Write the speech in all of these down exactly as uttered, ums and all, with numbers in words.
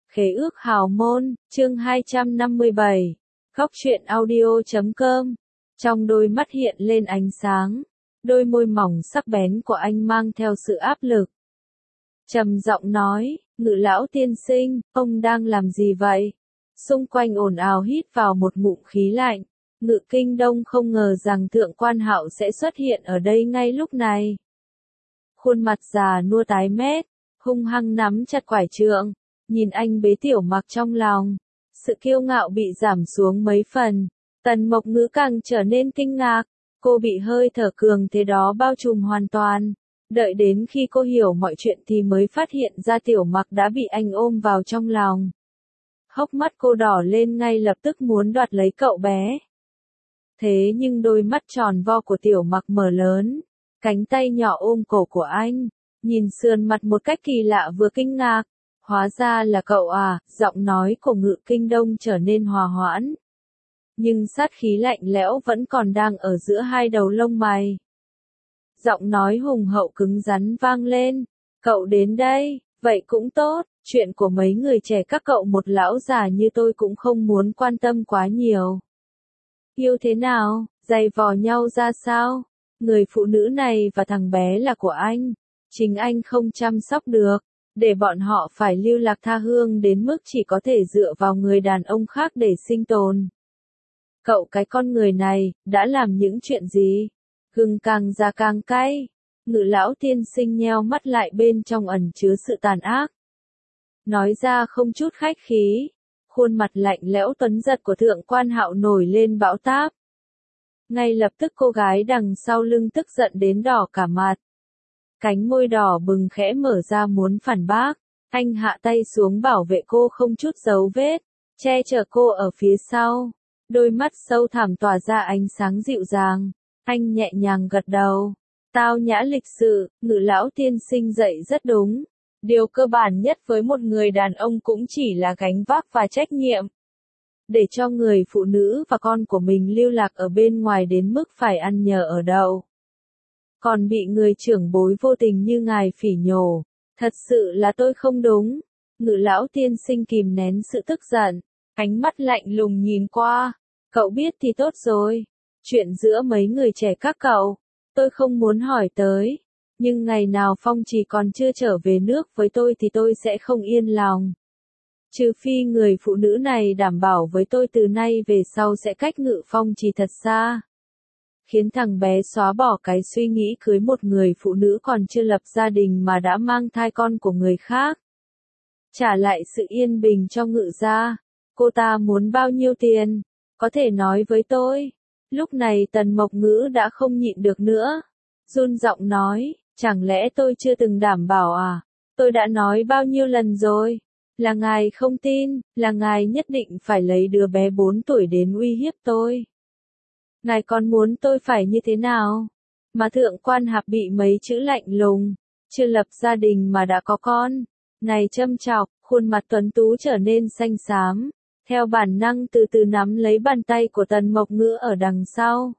Khế ước hào môn, chương hai trăm năm mươi bảy. Góc truyện audio chấm com. Trong đôi mắt hiện lên ánh sáng, đôi môi mỏng sắc bén của anh mang theo sự áp lực. Trầm giọng nói, Ngự lão tiên sinh, ông đang làm gì vậy? Xung quanh ồn ào hít vào một ngụm khí lạnh. Ngự Kinh Đông không ngờ rằng Thượng Quan Hạo sẽ xuất hiện ở đây ngay lúc này. Khuôn mặt già nua tái mét, hung hăng nắm chặt quải trượng, nhìn anh bế Tiểu Mặc trong lòng. Sự kiêu ngạo bị giảm xuống mấy phần. Tần Mộc Ngữ càng trở nên kinh ngạc. Cô bị hơi thở cường thế đó bao trùm hoàn toàn. Đợi đến khi cô hiểu mọi chuyện thì mới phát hiện ra Tiểu Mặc đã bị anh ôm vào trong lòng. Hốc mắt cô đỏ lên ngay lập tức muốn đoạt lấy cậu bé. Thế nhưng đôi mắt tròn vo của Tiểu Mặc mở lớn, cánh tay nhỏ ôm cổ của anh, nhìn sườn mặt một cách kỳ lạ vừa kinh ngạc. Hóa ra là cậu à, giọng nói của Ngự Kinh Đông trở nên hòa hoãn. Nhưng sát khí lạnh lẽo vẫn còn đang ở giữa hai đầu lông mày. Giọng nói hùng hậu cứng rắn vang lên, cậu đến đây, vậy cũng tốt, chuyện của mấy người trẻ các cậu một lão già như tôi cũng không muốn quan tâm quá nhiều. Yêu thế nào, giày vò nhau ra sao? Người phụ nữ này và thằng bé là của anh, chính anh không chăm sóc được. Để bọn họ phải lưu lạc tha hương đến mức chỉ có thể dựa vào người đàn ông khác để sinh tồn. Cậu cái con người này, đã làm những chuyện gì? Gừng càng già càng cay. Ngự lão tiên sinh nheo mắt lại bên trong ẩn chứa sự tàn ác. Nói ra không chút khách khí. Khuôn mặt lạnh lẽo tuấn giật của Thượng Quan Hạo nổi lên bão táp. Ngay lập tức cô gái đằng sau lưng tức giận đến đỏ cả mặt. Cánh môi đỏ bừng khẽ mở ra muốn phản bác. Anh hạ tay xuống bảo vệ cô không chút dấu vết, che chở cô ở phía sau. Đôi mắt sâu thẳm tỏa ra ánh sáng dịu dàng. Anh nhẹ nhàng gật đầu. Tao nhã lịch sự, Ngự lão tiên sinh dạy rất đúng. Điều cơ bản nhất với một người đàn ông cũng chỉ là gánh vác và trách nhiệm. Để cho người phụ nữ và con của mình lưu lạc ở bên ngoài đến mức phải ăn nhờ ở đậu. Còn bị người trưởng bối vô tình như ngài phỉ nhổ. Thật sự là tôi không đúng. Ngự lão tiên sinh kìm nén sự tức giận. Ánh mắt lạnh lùng nhìn qua. Cậu biết thì tốt rồi. Chuyện giữa mấy người trẻ các cậu, tôi không muốn hỏi tới. Nhưng ngày nào Phong Trì còn chưa trở về nước với tôi thì tôi sẽ không yên lòng. Trừ phi người phụ nữ này đảm bảo với tôi từ nay về sau sẽ cách Ngự Phong Trì thật xa. Khiến thằng bé xóa bỏ cái suy nghĩ cưới một người phụ nữ còn chưa lập gia đình mà đã mang thai con của người khác. Trả lại sự yên bình cho Ngự gia. Cô ta muốn bao nhiêu tiền? Có thể nói với tôi. Lúc này Tần Mộc Ngữ đã không nhịn được nữa. Run giọng nói, chẳng lẽ tôi chưa từng đảm bảo à? Tôi đã nói bao nhiêu lần rồi? Là ngài không tin, là ngài nhất định phải lấy đứa bé bốn tuổi đến uy hiếp tôi. Ngài còn muốn tôi phải như thế nào? Mà Thượng Quan Hạp bị mấy chữ lạnh lùng, chưa lập gia đình mà đã có con. Này châm chọc, khuôn mặt tuấn tú trở nên xanh xám. Theo bản năng từ từ nắm lấy bàn tay của Tần Mộc Ngữ ở đằng sau.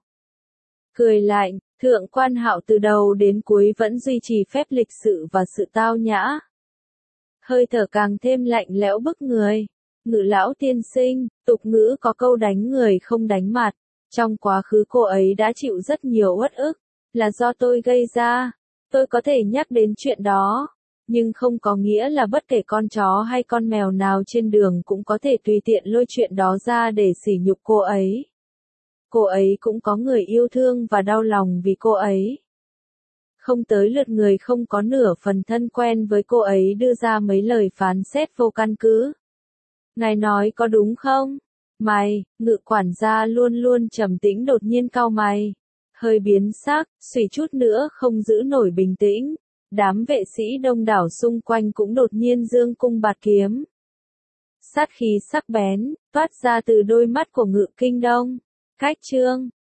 Cười lạnh, Thượng Quan Hạo từ đầu đến cuối vẫn duy trì phép lịch sự và sự tao nhã. Hơi thở càng thêm lạnh lẽo bức người. Ngự lão tiên sinh, tục ngữ có câu đánh người không đánh mặt. Trong quá khứ cô ấy đã chịu rất nhiều uất ức, là do tôi gây ra. Tôi có thể nhắc đến chuyện đó. Nhưng không có nghĩa là bất kể con chó hay con mèo nào trên đường cũng có thể tùy tiện lôi chuyện đó ra để sỉ nhục cô ấy. Cô ấy cũng có người yêu thương và đau lòng vì cô ấy. Không tới lượt người không có nửa phần thân quen với cô ấy đưa ra mấy lời phán xét vô căn cứ. Ngài nói có đúng không? Mày, Ngự quản gia luôn luôn trầm tĩnh đột nhiên cau mày. Hơi biến sắc, suy chút nữa không giữ nổi bình tĩnh. Đám vệ sĩ đông đảo xung quanh cũng đột nhiên giương cung bạt kiếm. Sát khí sắc bén, toát ra từ đôi mắt của Ngự Kinh Đông. Cách chương